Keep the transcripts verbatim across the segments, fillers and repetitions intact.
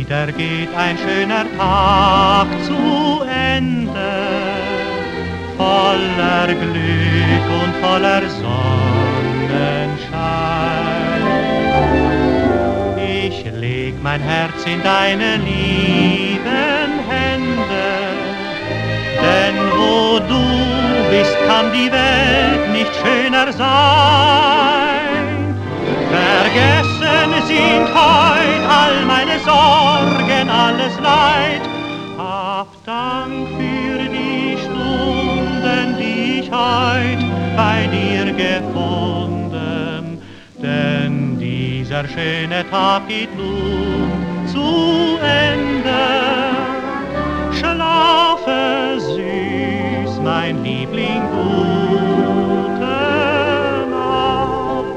Wieder geht ein schöner Tag zu Ende, voller Glück und voller Sonnenschein. Ich leg mein Herz in deine lieben Hände, denn wo du bist, kann die Welt nicht schöner sein. Vergessen sind heut all meine Sorgen, alles Leid. Hab Dank für die Stunden, die ich heut bei dir gefunden, denn dieser schöne Tag geht nun zu Ende. Schlafe süß, mein Liebling, gute Nacht.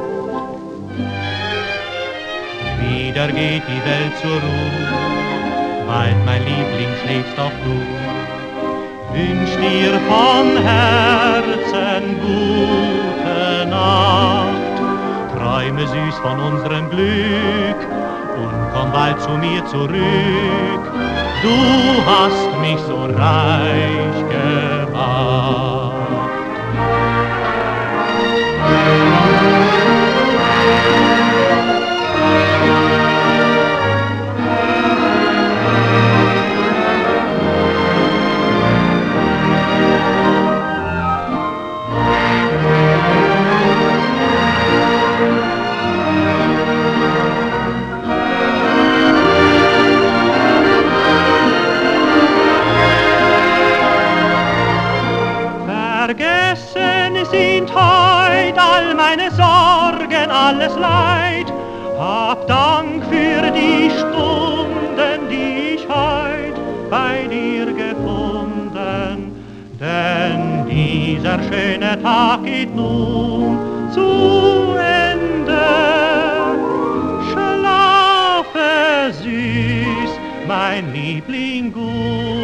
Wieder geht die Welt zur Ruhe, bald, mein Liebling, schläfst auch du. Wünsch dir von Herzen gute Nacht. Träume süß von unserem Glück und komm bald zu mir zurück. Du hast mich so reich gemacht. Vergessen sind heut all meine Sorgen, alles Leid. Hab Dank für die Stunden, die ich heut bei dir gefunden, denn dieser schöne Tag geht nun zu Ende. Schlafe süß, mein Liebling, gut.